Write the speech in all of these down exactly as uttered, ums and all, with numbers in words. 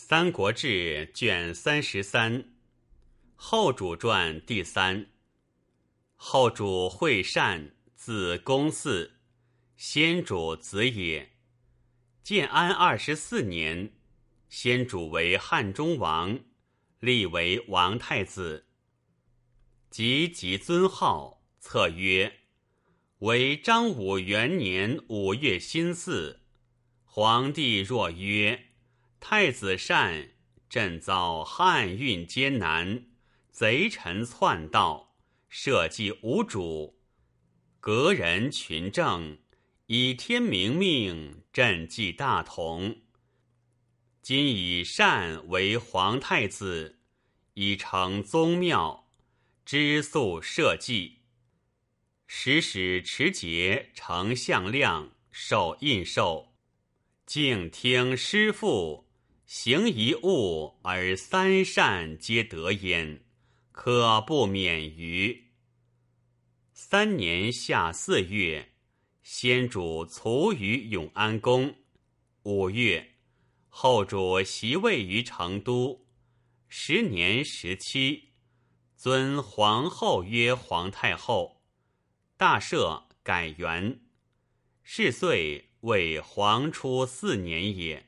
三国志》卷三十三，后主传第三。后主惠善，字公嗣，先主子也。建安二十四年，先主为汉中王，立为王太子。及即尊号，册曰：为张武元年五月辛巳。皇帝若曰：太子善，朕遭汉运艰难，贼臣篡盗，社稷无主，革人群政，以天明命，朕即大同。今以善为皇太子，以成宗庙，知肃社稷。时使持节丞相亮受印绶，敬听师父，行一物而三善皆得焉，可不免于。三年夏四月，先主卒于永安宫。五月，后主袭位于成都。时年十七，尊皇后曰皇太后，大赦，改元。是岁为皇初四年也。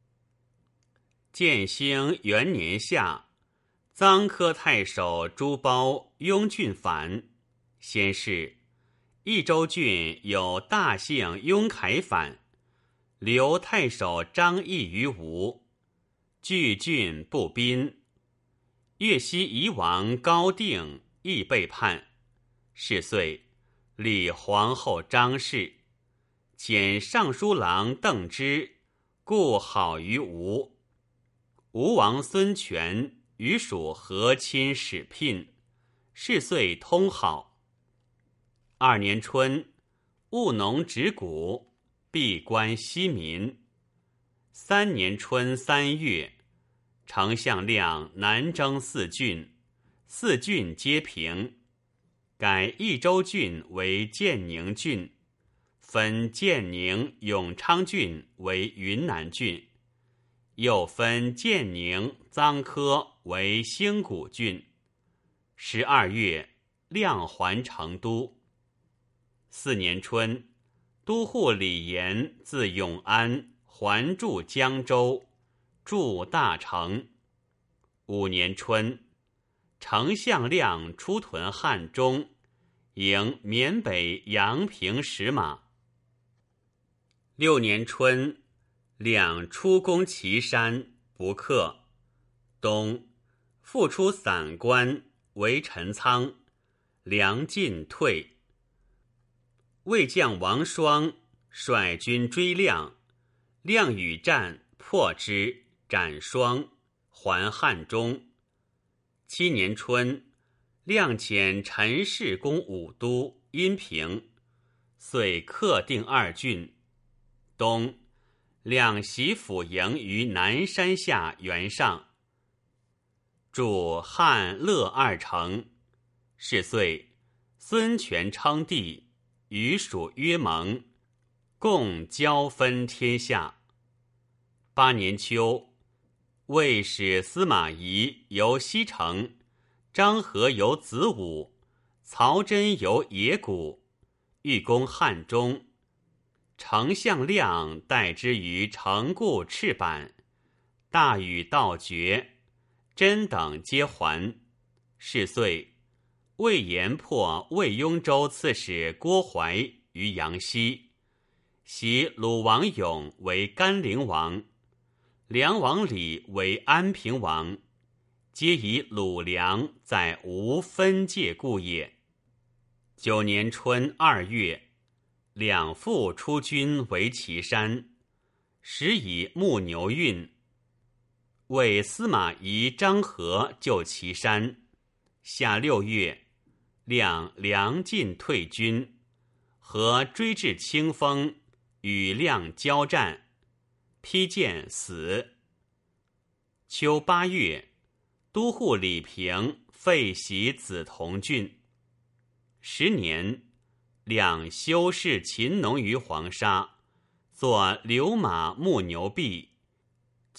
建兴元年夏，臧科太守朱褒拥郡反。先是，益州郡有大姓雍凯反，留太守张毅于吴，据郡不宾。越西夷王高定亦被叛。是岁，立皇后张氏，遣尚书郎邓芝，故好于吴。吴王孙权与属和亲使聘，是岁通好。二年春，务农植谷，闭关息民。三年春三月，丞相亮南征四郡，四郡皆平，改益州郡为建宁郡，分建宁、永昌郡为云南郡，又分建宁、臧科为兴谷郡。十二月，亮还成都。四年春，都护李严自永安还驻江州，驻大成。五年春，丞相亮出屯汉中，迎缅北阳平使马。六年春，亮出攻岐山，不克。冬，复出散关，为陈仓，梁进退。魏将王双率军追亮，亮与战，破之，斩双，还汉中。七年春，亮遣陈氏攻武都、阴平，遂克定二郡。冬，亮袭府营于南山下原上，筑汉乐二城。是岁，孙权称帝，与蜀约盟，共交分天下。八年秋，魏使司马懿游西城，张合游子午，曹真游野谷，欲攻汉中。丞相亮待之于城固赤坂，大雨道绝，真等皆还。是岁，魏延破魏雍州刺史郭淮于阳西，袭鲁王勇为甘陵王，梁王李为安平王，皆以鲁梁在吴分界故也。九年春二月，两父出军为岐山，时以牧牛运。为司马懿、张合救岐山。夏六月，亮梁进退军，合追至清风，与亮交战，披剑死。秋八月，都护李平废袭梓潼郡。十年，亮修饰秦农于黄沙，作流马牧牛壁，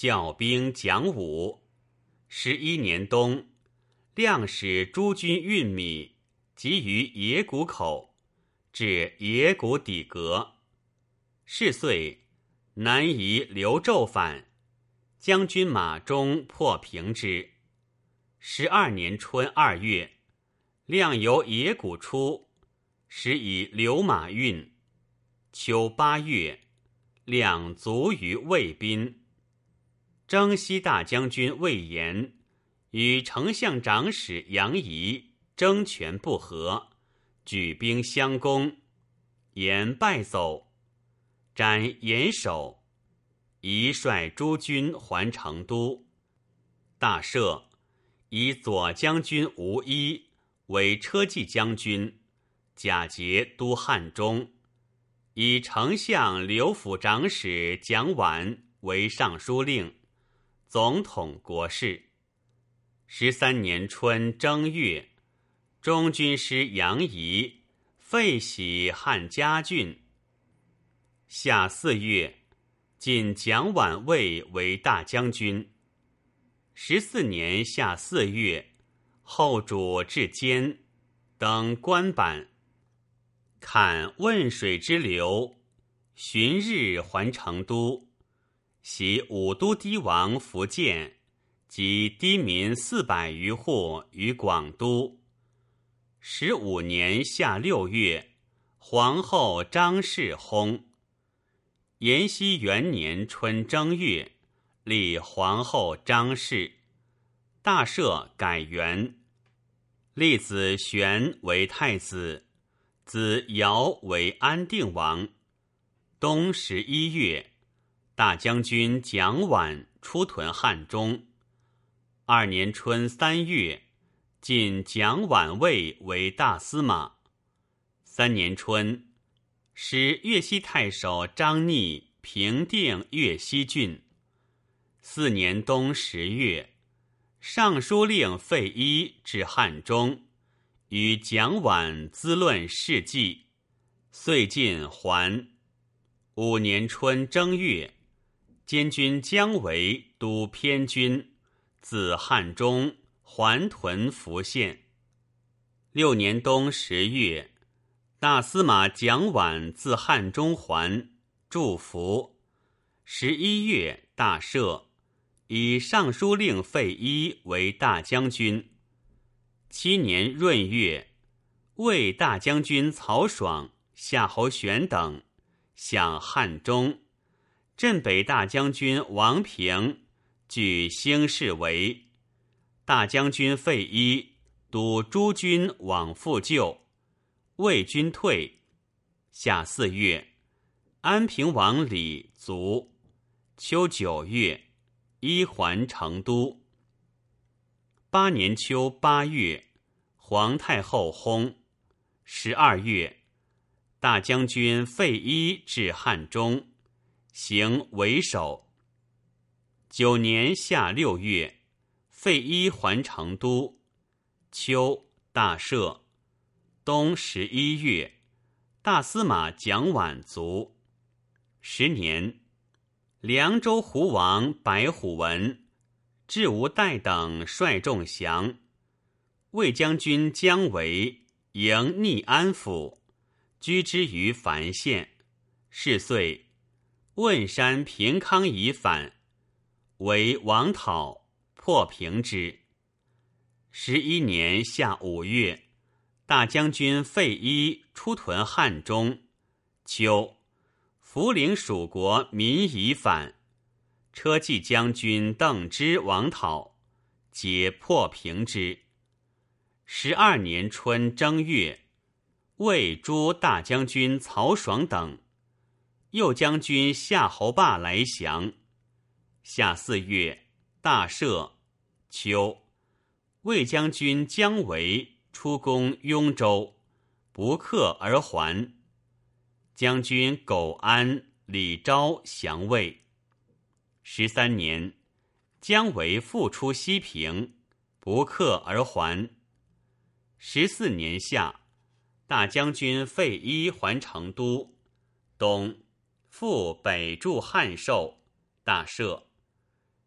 教兵讲武。十一年冬，亮使诸军运米，集于野谷口，至野谷底阁。是岁，南夷刘胄反，将军马忠破平之。十二年春二月，亮由野谷出，时以刘马运。秋八月，亮卒于魏滨。征西大将军魏延与丞相长史杨仪争权不和，举兵相攻，延败走，斩延首。仪率诸军还成都。大赦，以左将军吴一为车骑将军，假节都汉中，以丞相刘府长史蒋琬为尚书令，总统国事。十三年春正月，中军师杨仪废徙汉家郡。夏四月，晋蒋琬位为大将军。十四年夏四月，后主至监，登官板，看汶水之流，旬日还成都，袭武都堤王福建及堤民四百余户于广都。十五年夏六月，皇后张氏薨。延熙元年春正月，立皇后张氏。大赦，改元，立子玄为太子，子尧为安定王。冬十一月，大将军蒋琬出屯汉中。二年春三月，晋蒋琬位为大司马。三年春，使越西太守张逆平定越西郡。四年冬十月，尚书令费祎至汉中，与蒋琬咨论事迹，遂进还。五年春正月，监军姜维督偏军，自汉中还屯福县。六年冬十月，大司马蒋琬自汉中还，驻福。十一月，大赦，以尚书令费祎为大将军。七年闰月，魏大将军曹爽、夏侯玄等向汉中，镇北大将军王平据兴市围。大将军费祎督诸军往复救，魏军退。夏四月，安平王李卒。秋九月，祎还成都。八年秋八月，皇太后薨。十二月，大将军费祎至汉中，行为首。九年夏六月，费祎还成都。秋，大赦。冬十一月，大司马蒋琬卒。十年，凉州胡王白虎文、智无代等率众降。魏将军姜维迎逆安府，居之于樊县。是岁，汶山平康以反，为王讨，破平之。十一年夏五月，大将军费祎出屯汉中。秋，涪陵蜀国民以反，车骑将军邓芝王讨，皆破平之。十二年春正月，魏诸大将军曹爽等，右将军夏侯霸来降。夏四月，大赦。秋，魏将军姜维出攻雍州，不克而还。将军苟安、李昭降魏。十三年，姜维复出西平，不克而还。十四年夏，大将军费祎还成都。冬，复北驻汉寿，大赦。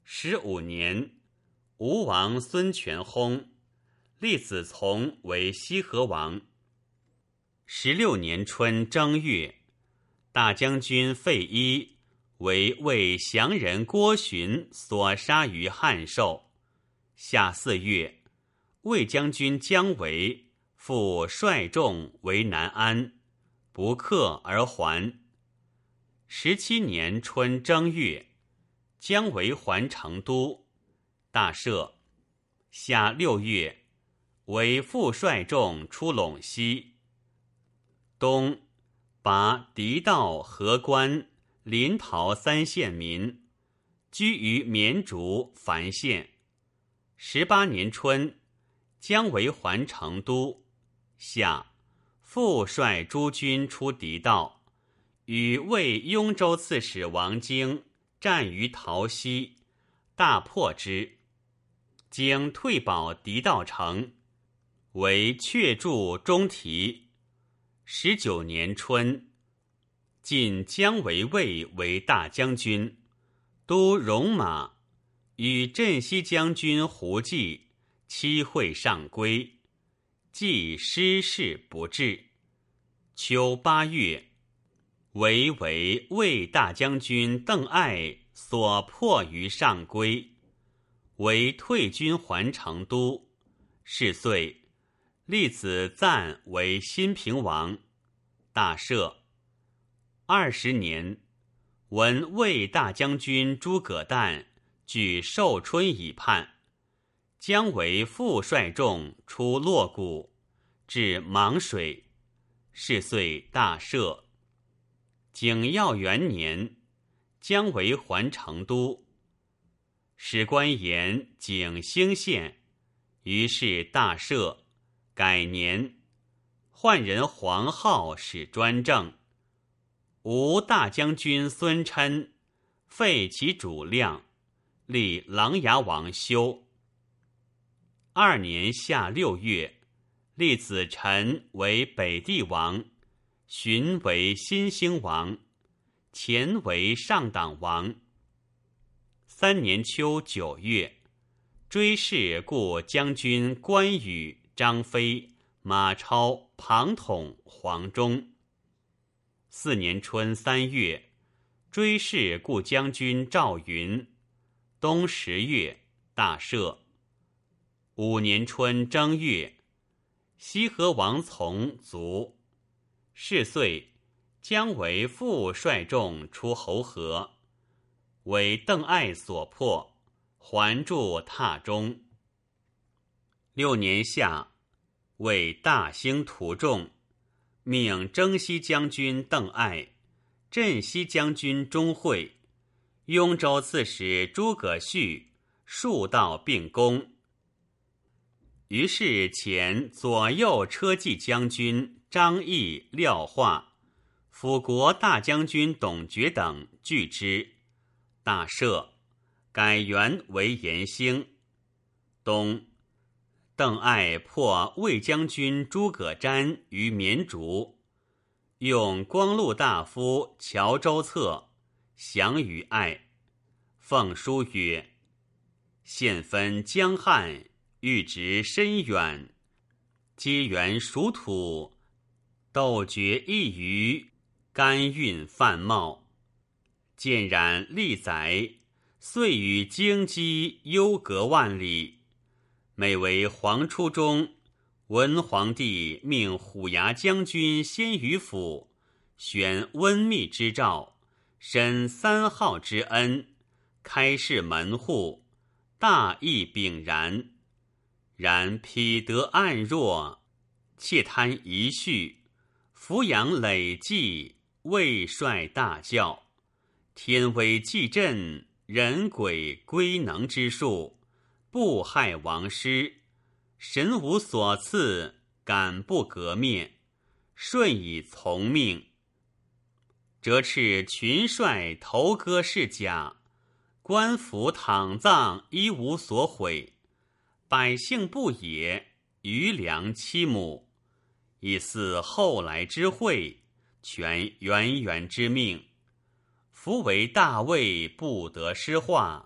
十五年，吴王孙权薨，立子从为西河王。十六年春正月，大将军费祎为魏降人郭循所杀于汉寿。夏四月，魏将军姜维复率众为南安，不克而还。十七年春正月，姜维还成都，大赦。夏六月，为复率众出陇西。冬，拔狄道、河关、临洮三县民，居于绵竹、樊县。十八年春，姜维还成都。夏，复率诸军出狄道，与魏雍州刺史王经战于洮西，大破之。经退保狄道城，为却筑中提。十九年春，晋姜维魏为大将军，都戎马，与镇西将军胡济期会上归，既失事不至。秋八月，为为魏大将军邓艾所破于上归，为退军还成都。是岁，立子赞为新平王，大赦。二十年，闻魏大将军诸葛诞据寿春以叛，姜维复率众出洛谷，至芒水。是岁大赦。景耀元年，姜维还成都，史官言景兴县，于是大赦，改年，换人黄皓使专政。吴大将军孙琛废其主量，立琅琊王修。二年夏六月，立子陈为北地王，荀为新兴王，前为上党王。三年秋九月，追谥故将军关羽、张飞、马超、庞统、黄忠。四年春三月，追谥故将军赵云。冬十月，大赦。五年春正月，西河王从卒。是岁，姜维复率众出侯河，为邓艾所破，还驻榻中。六年夏，为大兴土众，命征西将军邓艾、镇西将军钟会、雍州刺史诸葛绪数道并攻。于是遣左右车骑将军张翼、廖化、辅国大将军董厥等拒之，大赦，改元为延兴。冬，邓艾破魏将军诸葛瞻于绵竹，用光禄大夫乔州策降于艾，奉书曰：现分江汉，欲直深远，皆原属土，斗决一隅，甘运泛茂。渐染历载，遂与荆棘幽隔万里。每为黄初中，文皇帝命虎牙将军先于府，选温密之诏，申三号之恩，开市门户，大义炳然。然匹得暗弱，窃贪遗绪，俯仰累计，未率大教，天威既振，人鬼归能之术，不害王师，神无所赐，敢不革灭，顺以从命。折斥群帅头戈饰甲，官府躺葬一无所毁，百姓不也，余粮七亩，以似后来之惠，全源源之命。夫为大魏不得失化，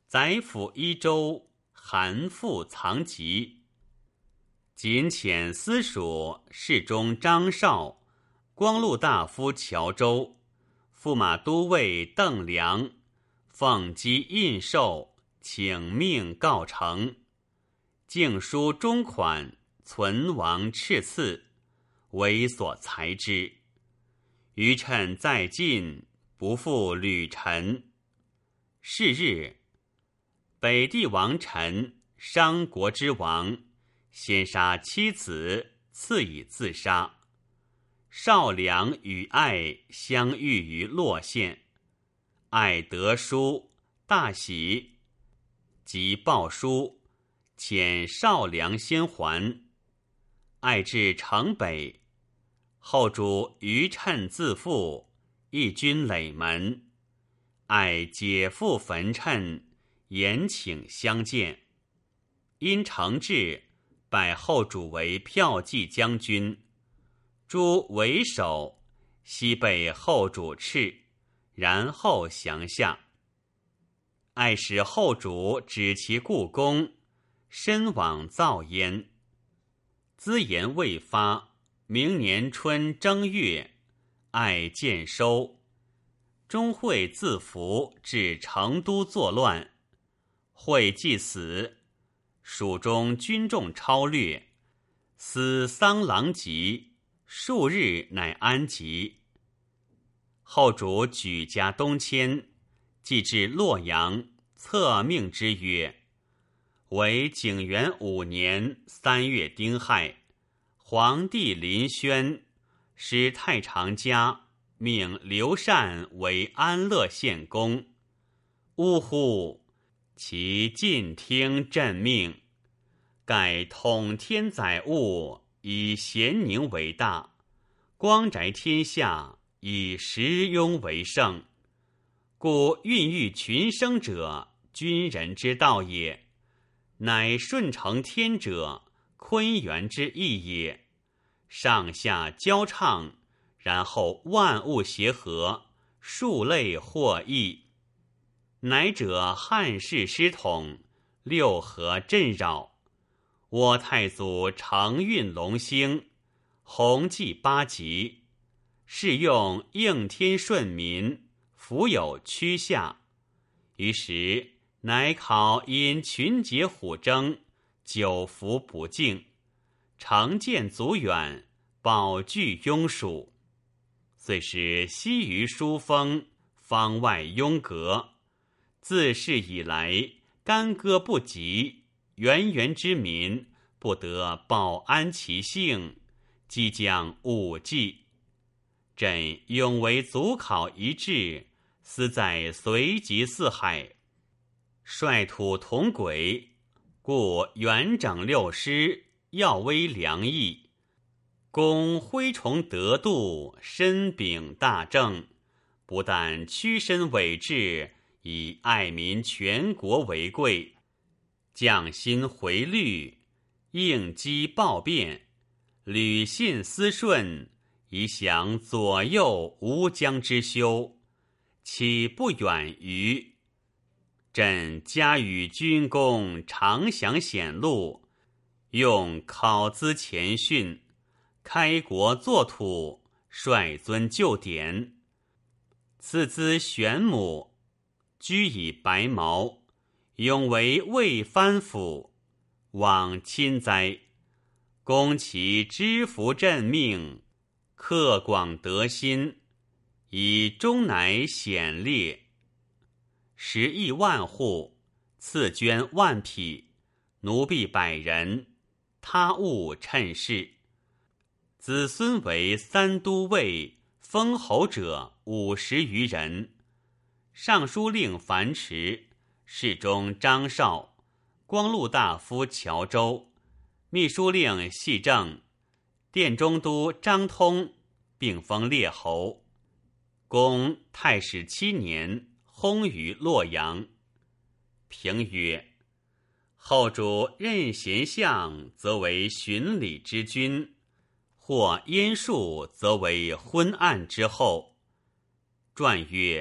宰辅一州，韩复藏疾。谨遣司属侍中张绍、光禄大夫乔州、驸马都尉邓良奉击印绶，请命告成。敬书中款，存亡敕赐，为所裁之。余趁在晋，不复履陈。是日，北地王臣，商国之王，先杀妻子，次以自杀。少良与爱相遇于洛县，爱得书，大喜，即报书，遣少良先还。爱至城北，后主余趁自负，一军垒门。爱解父焚谶，言请相见。因承制，拜后主为骠骑将军，诸为首，悉被后主敕，然后降下。爱使后主指其故宫，身往造焉。资言未发，明年春正月，爱渐收。钟会自服至成都作乱，会既死，蜀中军众超掠，死丧狼藉，数日乃安疾。后主举家东迁，既至洛阳，册命之曰：为景元五年三月丁亥，皇帝临轩，使太常家命刘禅为安乐县公。呜呼！其尽听朕命，盖统天载物，以咸宁为大，光宅天下，以时庸为盛。故孕育群生者，君人之道也，乃顺承天者，坤元之意也。上下交畅，然后万物协和，数类获益。乃者汉室师统，六合震扰。我太祖承运龙兴，弘济八极，是用应天顺民，福有趋下。于时乃考因群结虎争，久服不敬，成见足远，保具庸属。遂使西隅疏风，方外拥隔。自是以来，干戈不及，源源之民不得保安其性，即将武祭。朕永为祖考一致，思在随即四海，率土同轨，故远整六师，耀威良义。公徽崇德度，身秉大政，不但屈身委治，以爱民全国为贵，降薪回律，应机报变，履信思顺，以享左右无疆之休，岂不远于？朕加与军功，常享显露，用考资前训，开国作土，率尊就典。赐资玄母，居以白毛，永为魏藩府，往亲哉！攻其知服朕命，克广德心，以终乃显烈。十亿万户，赐捐万匹，奴婢百人，他物趁势。子孙为三都尉、封侯者五十余人。尚书令樊迟、侍中张绍、光禄大夫乔州、秘书令系正、殿中都张通，并封列侯。公太史七年，薨于洛阳。评曰：后主任贤相，则为循礼之君；或燕术，则为昏暗之后。传曰：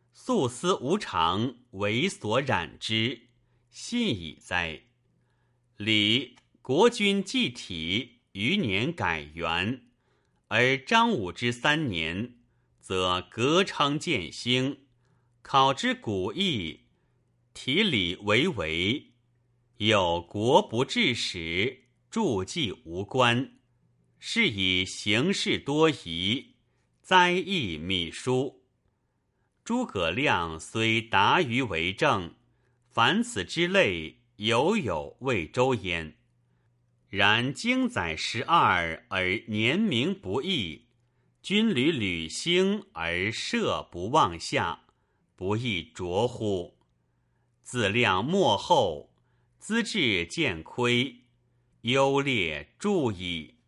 素思无常为所染之，信矣哉！礼国君继体，余年改元，而张武之三年，则革称建兴，考之古义，体礼为为，有国不治史，注记无关，是以形事多疑，灾异秘书。诸葛亮虽达于为政，凡此之类，犹有魏周焉。然经载十二而年名不异，军旅履兴而射不忘下，不亦浊乎？自亮末后，资治渐亏，优劣著矣。